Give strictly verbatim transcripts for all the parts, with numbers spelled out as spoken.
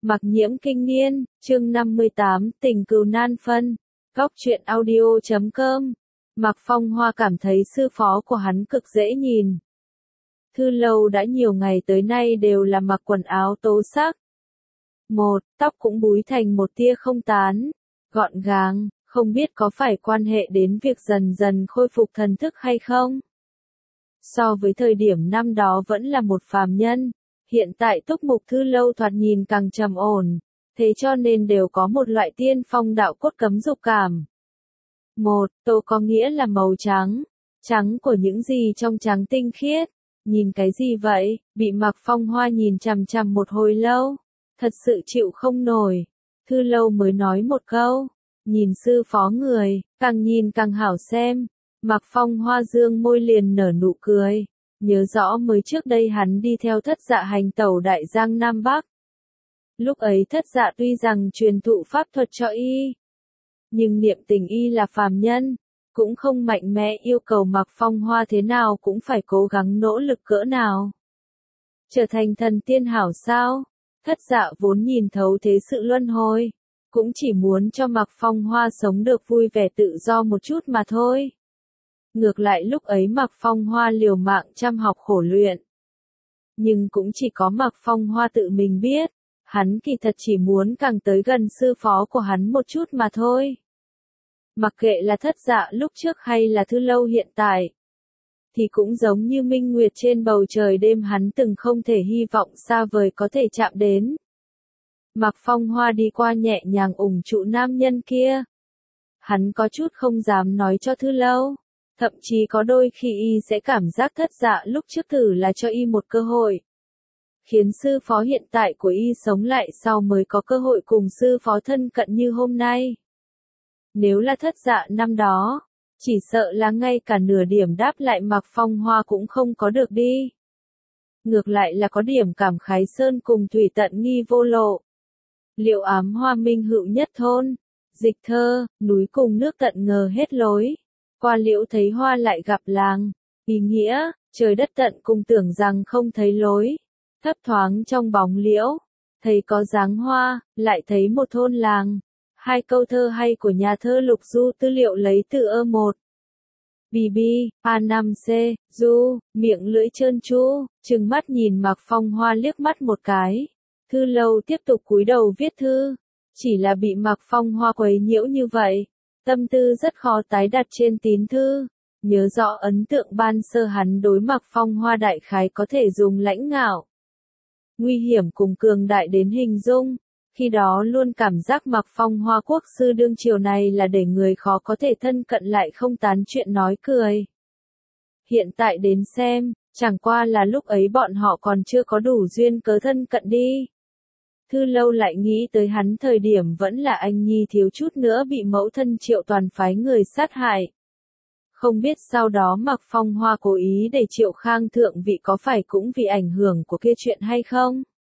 Mặc Nhiễm Kinh Niên, chương năm mươi tám, tình cừu nan phân. Góc truyện audio chấm com. Mạc Phong Hoa cảm thấy sư phó của hắn cực dễ nhìn. Thư Lâu đã nhiều ngày tới nay đều là mặc quần áo tố sắc. Một, tóc cũng búi thành một tia không tán, gọn gàng, không biết có phải quan hệ đến việc dần dần khôi phục thần thức hay không? So với thời điểm năm đó vẫn là một phàm nhân, hiện tại túc mục Thư Lâu thoạt nhìn càng trầm ổn, thế cho nên đều có một loại tiên phong đạo cốt cấm dục cảm. Một, tô có nghĩa là màu trắng, trắng của những gì trong trắng tinh khiết. Nhìn cái gì vậy? Bị Mạc Phong Hoa nhìn chằm chằm một hồi lâu, thật sự chịu không nổi. Thư Lâu mới nói một câu, nhìn sư phó người, càng nhìn càng hảo xem. Mạc Phong Hoa dương môi liền nở nụ cười, nhớ rõ mới trước đây hắn đi theo Thất Dạ hành tẩu Đại Giang Nam Bắc. Lúc ấy Thất Dạ tuy rằng truyền thụ pháp thuật cho y, nhưng niệm tình y là phàm nhân, cũng không mạnh mẽ yêu cầu Mạc Phong Hoa thế nào cũng phải cố gắng nỗ lực cỡ nào. Trở thành thần tiên hảo sao? Thất Dạ vốn nhìn thấu thế sự luân hồi, cũng chỉ muốn cho Mạc Phong Hoa sống được vui vẻ tự do một chút mà thôi. Ngược lại lúc ấy Mạc Phong Hoa liều mạng chăm học khổ luyện. Nhưng cũng chỉ có Mạc Phong Hoa tự mình biết, hắn kỳ thật chỉ muốn càng tới gần sư phó của hắn một chút mà thôi. Mặc kệ là Thất Dạ lúc trước hay là Thư Lâu hiện tại, thì cũng giống như minh nguyệt trên bầu trời đêm hắn từng không thể hy vọng xa vời có thể chạm đến. Mạc Phong Hoa đi qua nhẹ nhàng ủng trụ nam nhân kia. Hắn có chút không dám nói cho Thư Lâu, thậm chí có đôi khi y sẽ cảm giác Thất Dạ lúc trước thử là cho y một cơ hội. Khiến sư phó hiện tại của y sống lại sau mới có cơ hội cùng sư phó thân cận như hôm nay. Nếu là Thất Dạ năm đó, chỉ sợ là ngay cả nửa điểm đáp lại Mạc Phong Hoa cũng không có được đi. Ngược lại là có điểm cảm khái sơn cùng thủy tận nghi vô lộ. Liệu ám hoa minh hữu nhất thôn, dịch thơ, núi cùng nước tận ngờ hết lối. Qua liễu thấy hoa lại gặp làng, ý nghĩa, trời đất tận cùng tưởng rằng không thấy lối. Thấp thoáng trong bóng liễu, thấy có dáng hoa, lại thấy một thôn làng. Hai câu thơ hay của nhà thơ Lục Du tư liệu lấy từ ơ một. bê bê, a năm C, Du, miệng lưỡi trơn tru, trừng mắt nhìn Mạc Phong Hoa liếc mắt một cái. Thư Lâu tiếp tục cúi đầu viết thư, chỉ là bị Mạc Phong Hoa quấy nhiễu như vậy, tâm tư rất khó tái đặt trên tín thư. Nhớ rõ ấn tượng ban sơ hắn đối Mạc Phong Hoa đại khái có thể dùng lãnh ngạo, nguy hiểm cùng cường đại đến hình dung. Khi đó luôn cảm giác Mạc Phong Hoa quốc sư đương triều này là để người khó có thể thân cận lại không tán chuyện nói cười. Hiện tại đến xem, chẳng qua là lúc ấy bọn họ còn chưa có đủ duyên cớ thân cận đi. Thư Lâu lại nghĩ tới hắn thời điểm vẫn là anh nhi thiếu chút nữa bị mẫu thân Triệu Toàn phái người sát hại. Không biết sau đó Mạc Phong Hoa cố ý để Triệu Khang thượng vị có phải cũng vì ảnh hưởng của kia chuyện hay không?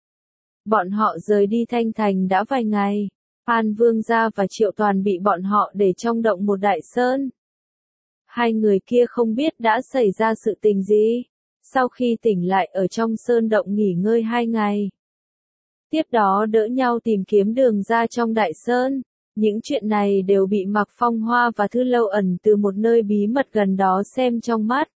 Bọn họ rời đi Thanh Thành đã vài ngày, An Vương gia và Triệu Toàn bị bọn họ để trong động một đại sơn. Hai người kia không biết đã xảy ra sự tình gì, sau khi tỉnh lại ở trong sơn động nghỉ ngơi hai ngày. Tiếp đó đỡ nhau tìm kiếm đường ra trong đại sơn, những chuyện này đều bị Mạc Phong Hoa và Thư Lâu ẩn từ một nơi bí mật gần đó xem trong mắt.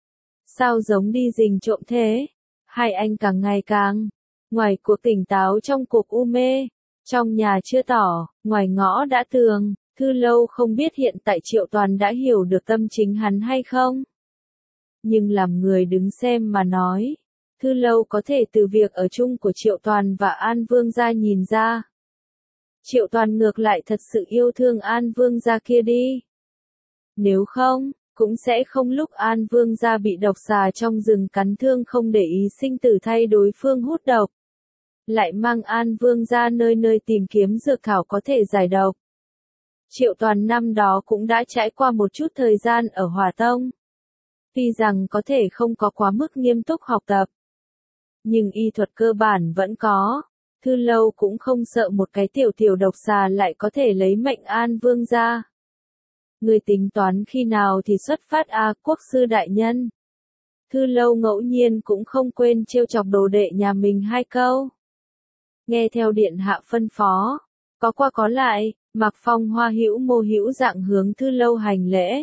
Sao giống đi rình trộm thế? Hai anh càng ngày càng ngoài cuộc tỉnh táo trong cuộc u mê, trong nhà chưa tỏ, ngoài ngõ đã tường. Thư Lâu không biết hiện tại Triệu Toàn đã hiểu được tâm chính hắn hay không. Nhưng làm người đứng xem mà nói, Thư Lâu có thể từ việc ở chung của Triệu Toàn và An Vương gia nhìn ra. Triệu Toàn ngược lại thật sự yêu thương An Vương gia kia đi. Nếu không, cũng sẽ không lúc An Vương gia bị độc xà trong rừng cắn thương không để ý sinh tử thay đối phương hút độc. Lại mang An Vương gia nơi nơi tìm kiếm dược thảo có thể giải độc. Triệu Toàn năm đó cũng đã trải qua một chút thời gian ở Hỏa Tông. Tuy rằng có thể không có quá mức nghiêm túc học tập, nhưng y thuật cơ bản vẫn có. Thư Lâu cũng không sợ một cái tiểu tiểu độc xà lại có thể lấy mệnh An Vương gia. Người tính toán khi nào thì xuất phát a quốc sư đại nhân. Thư Lâu ngẫu nhiên cũng không quên trêu chọc đồ đệ nhà mình hai câu. nghe theo điện hạ phân phó, có qua có lại, Mạc Phong Hoa hữu mô hữu dạng hướng Thư Lâu hành lễ.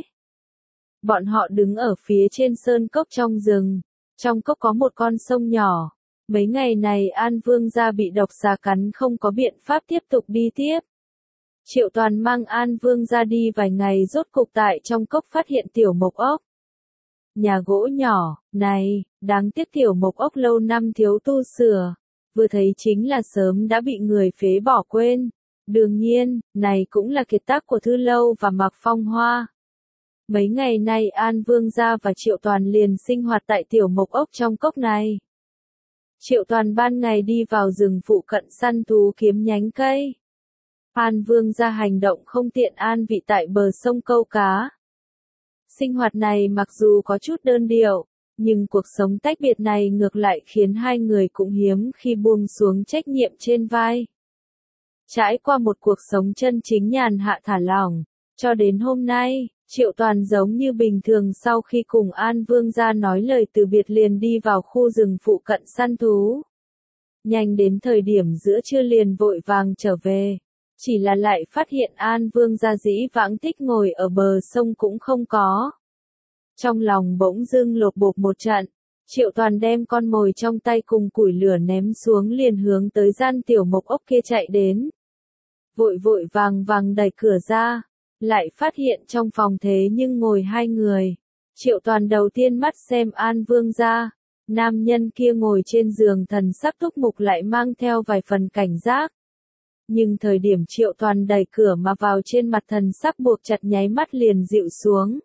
Bọn họ đứng ở phía trên sơn cốc trong rừng, trong cốc có một con sông nhỏ. Mấy ngày này An Vương gia bị độc xà cắn không có biện pháp tiếp tục đi tiếp. Triệu Toàn mang An Vương gia đi vài ngày rốt cục tại trong cốc phát hiện tiểu mộc ốc. Nhà gỗ nhỏ, này, đáng tiếc tiểu mộc ốc lâu năm thiếu tu sửa, vừa thấy chính là sớm đã bị người phế bỏ quên. Đương nhiên, này cũng là kiệt tác của Thư Lâu và Mạc Phong Hoa. Mấy ngày nay An Vương gia và Triệu Toàn liền sinh hoạt tại tiểu mộc ốc trong cốc này. Triệu Toàn ban ngày đi vào rừng phụ cận săn thú kiếm nhánh cây. An Vương gia hành động không tiện an vị tại bờ sông câu cá. Sinh hoạt này mặc dù có chút đơn điệu, nhưng cuộc sống tách biệt này ngược lại khiến hai người cũng hiếm khi buông xuống trách nhiệm trên vai. Trải qua một cuộc sống chân chính nhàn hạ thả lỏng, cho đến hôm nay, Triệu Toàn giống như bình thường sau khi cùng An Vương gia nói lời từ biệt liền đi vào khu rừng phụ cận săn thú. Nhanh đến thời điểm giữa trưa liền vội vàng trở về, chỉ là lại phát hiện An Vương gia dĩ vãng thích ngồi ở bờ sông cũng không có. Trong lòng bỗng dưng lột bột một trận, Triệu Toàn đem con mồi trong tay cùng củi lửa ném xuống liền hướng tới gian tiểu mộc ốc kia chạy đến. Vội vội vàng vàng đẩy cửa ra, lại phát hiện trong phòng thế nhưng ngồi hai người. Triệu Toàn đầu tiên mắt xem An Vương gia, nam nhân kia ngồi trên giường thần sắc túc mục lại mang theo vài phần cảnh giác. Nhưng thời điểm Triệu Toàn đẩy cửa mà vào trên mặt thần sắc buộc chặt nháy mắt liền dịu xuống.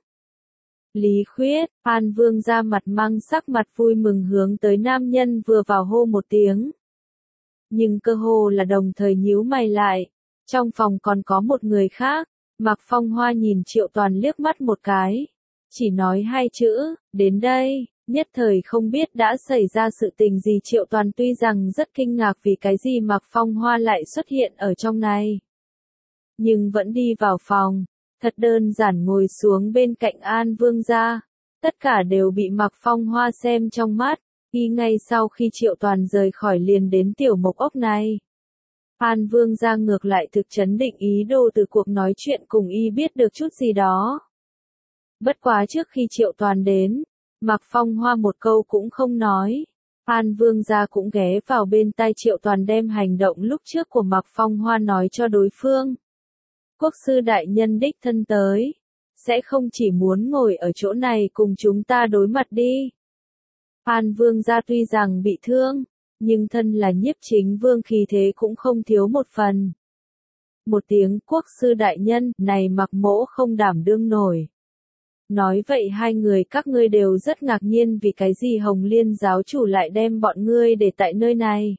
Lý Khuyết, An Vương gia mặt mang sắc mặt vui mừng hướng tới nam nhân vừa vào hô một tiếng. Nhưng cơ hồ là đồng thời nhíu mày lại, trong phòng còn có một người khác. Mạc Phong Hoa nhìn Triệu Toàn liếc mắt một cái, chỉ nói hai chữ, đến đây, nhất thời không biết đã xảy ra sự tình gì. Triệu Toàn tuy rằng rất kinh ngạc vì cái gì Mạc Phong Hoa lại xuất hiện ở trong này, nhưng vẫn đi vào phòng, thật đơn giản ngồi xuống bên cạnh An Vương gia. Tất cả đều bị Mạc Phong Hoa xem trong mắt, y ngay sau khi Triệu Toàn rời khỏi liền đến tiểu mộc ốc này. An Vương gia ngược lại thực chấn định ý đồ từ cuộc nói chuyện cùng y biết được chút gì đó. Bất quá trước khi Triệu Toàn đến, Mạc Phong Hoa một câu cũng không nói. An Vương gia cũng ghé vào bên tai Triệu Toàn đem hành động lúc trước của Mạc Phong Hoa nói cho đối phương. Quốc sư đại nhân đích thân tới, sẽ không chỉ muốn ngồi ở chỗ này cùng chúng ta đối mặt đi. An Vương gia tuy rằng bị thương, nhưng thân là nhiếp chính vương khí thế cũng không thiếu một phần. Một tiếng quốc sư đại nhân, này Mạc mỗ không đảm đương nổi. Nói vậy hai người các ngươi đều rất ngạc nhiên vì cái gì Hồng Liên giáo chủ lại đem bọn ngươi để tại nơi này.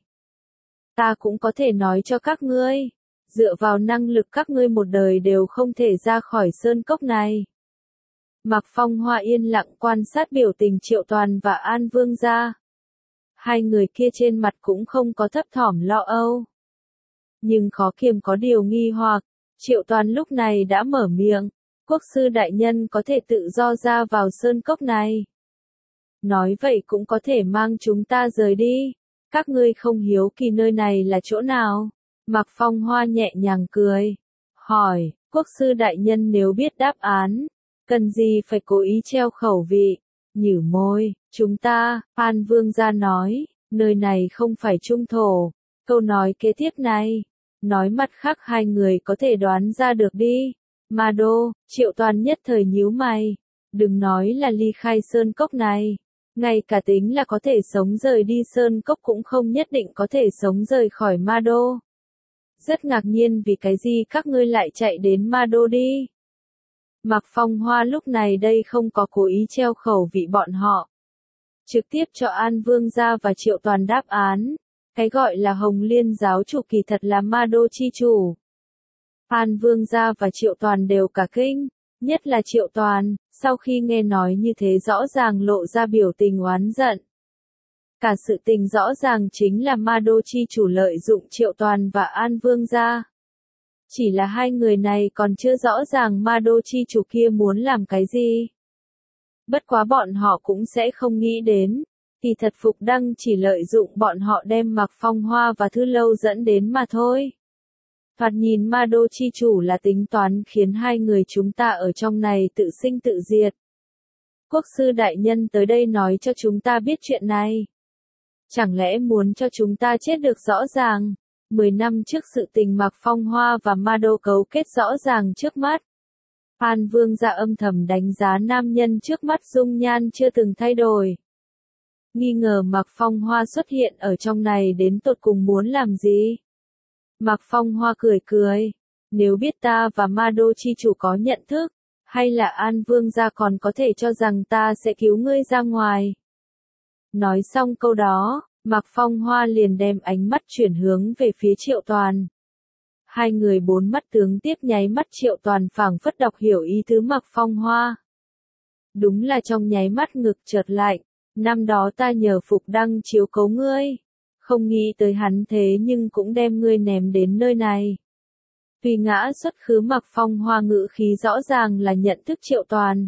Ta cũng có thể nói cho các ngươi, dựa vào năng lực các ngươi một đời đều không thể ra khỏi sơn cốc này. Mạc Phong Hoa yên lặng quan sát biểu tình Triệu Toàn và An Vương gia. Hai người kia trên mặt cũng không có thấp thỏm lo âu. Nhưng khó kiềm có điều nghi hoặc, Triệu Toàn lúc này đã mở miệng, quốc sư đại nhân có thể tự do ra vào sơn cốc này. Nói vậy cũng có thể mang chúng ta rời đi, các ngươi không hiếu kỳ nơi này là chỗ nào. Mạc Phong Hoa nhẹ nhàng cười, hỏi, quốc sư đại nhân nếu biết đáp án, cần gì phải cố ý treo khẩu vị. Nhử môi, chúng ta, An Vương gia nói, nơi này không phải trung thổ. Câu nói kế tiếp này, nói mặt khác hai người có thể đoán ra được đi. Ma Đô, Triệu Toàn nhất thời nhíu mày, đừng nói là ly khai sơn cốc này, ngay cả tính là có thể sống rời đi sơn cốc cũng không nhất định có thể sống rời khỏi Ma Đô. Rất ngạc nhiên vì cái gì các ngươi lại chạy đến Ma Đô đi. Mạc Phong Hoa lúc này đây không có cố ý treo khẩu vị bọn họ. Trực tiếp cho An Vương gia và Triệu Toàn đáp án. Cái gọi là Hồng Liên giáo chủ kỳ thật là Ma Đô chi chủ. An Vương gia và Triệu Toàn đều cả kinh. Nhất là Triệu Toàn, sau khi nghe nói như thế rõ ràng lộ ra biểu tình oán giận. Cả sự tình rõ ràng chính là Ma Đô chi chủ lợi dụng Triệu Toàn và An Vương gia. Chỉ là hai người này còn chưa rõ ràng Ma Đô chi chủ kia muốn làm cái gì. Bất quá bọn họ cũng sẽ không nghĩ đến, Kỳ thật Phục Đăng chỉ lợi dụng bọn họ đem Mạc Phong Hoa và Thư Lâu dẫn đến mà thôi. Thoạt nhìn Ma Đô chi chủ là tính toán khiến hai người chúng ta ở trong này tự sinh tự diệt. Quốc sư đại nhân tới đây nói cho chúng ta biết chuyện này. Chẳng lẽ muốn cho chúng ta chết được rõ ràng? Mười năm trước sự tình Mạc Phong Hoa và Ma Đô cấu kết rõ ràng trước mắt. An Vương gia âm thầm đánh giá nam nhân trước mắt dung nhan chưa từng thay đổi. Nghi ngờ Mạc Phong Hoa xuất hiện ở trong này đến tột cùng muốn làm gì? Mạc Phong Hoa cười cười. Nếu biết ta và Ma Đô chi chủ có nhận thức, hay là An Vương gia còn có thể cho rằng ta sẽ cứu ngươi ra ngoài. Nói xong câu đó, Mạc Phong Hoa liền đem ánh mắt chuyển hướng về phía Triệu Toàn. Hai người bốn mắt tướng tiếp nháy mắt, Triệu Toàn phảng phất đọc hiểu ý tứ Mạc Phong Hoa. Đúng là trong nháy mắt ngực chợt lạnh, năm đó ta nhờ Phục Đăng chiếu cố ngươi, không nghĩ tới hắn thế nhưng cũng đem ngươi ném đến nơi này. Tùy ngã xuất khứ Mạc Phong Hoa ngữ khí rõ ràng là nhận thức Triệu Toàn.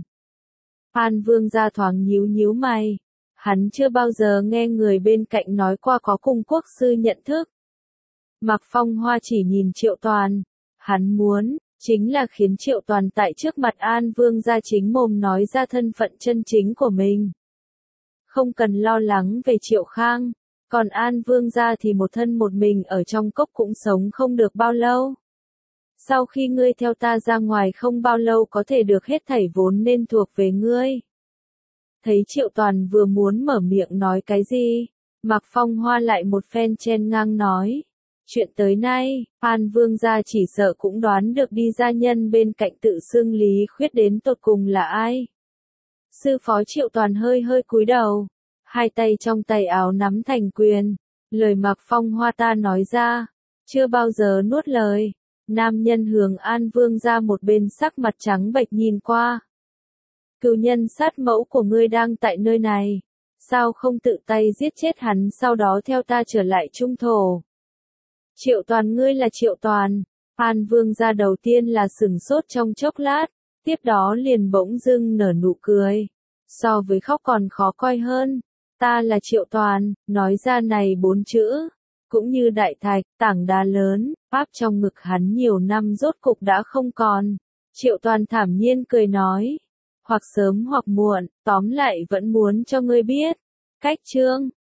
An Vương gia thoáng nhíu nhíu mày, hắn chưa bao giờ nghe người bên cạnh nói qua có cùng quốc sư nhận thức. Mạc Phong Hoa chỉ nhìn Triệu Toàn, hắn muốn, chính là khiến Triệu Toàn tại trước mặt An Vương gia chính mồm nói ra thân phận chân chính của mình. Không cần lo lắng về Triệu Khang, còn An Vương gia thì một thân một mình ở trong cốc cũng sống không được bao lâu. Sau khi ngươi theo ta ra ngoài không bao lâu có thể được hết thảy vốn nên thuộc về ngươi. Thấy Triệu Toàn vừa muốn mở miệng nói cái gì, Mạc Phong Hoa lại một phen chen ngang nói. Chuyện tới nay, An Vương gia chỉ sợ cũng đoán được đi gia nhân bên cạnh tự xưng Lý Khuyết đến tột cùng là ai. Sư phó Triệu Toàn hơi hơi cúi đầu, hai tay trong tay áo nắm thành quyền, lời Mạc Phong Hoa ta nói ra, chưa bao giờ nuốt lời. Nam nhân hướng An Vương gia một bên sắc mặt trắng bệch nhìn qua. Cừu nhân sát mẫu của ngươi đang tại nơi này, sao không tự tay giết chết hắn sau đó theo ta trở lại trung thổ. Triệu Toàn, ngươi là Triệu Toàn. An Vương gia đầu tiên là sửng sốt trong chốc lát, tiếp đó liền bỗng dưng nở nụ cười. So với khóc còn khó coi hơn. Ta là Triệu Toàn, nói ra này bốn chữ, cũng như đại thạch, tảng đá lớn, áp trong ngực hắn nhiều năm rốt cục đã không còn. Triệu Toàn thản nhiên cười nói, hoặc sớm hoặc muộn, tóm lại vẫn muốn cho ngươi biết. Cách chương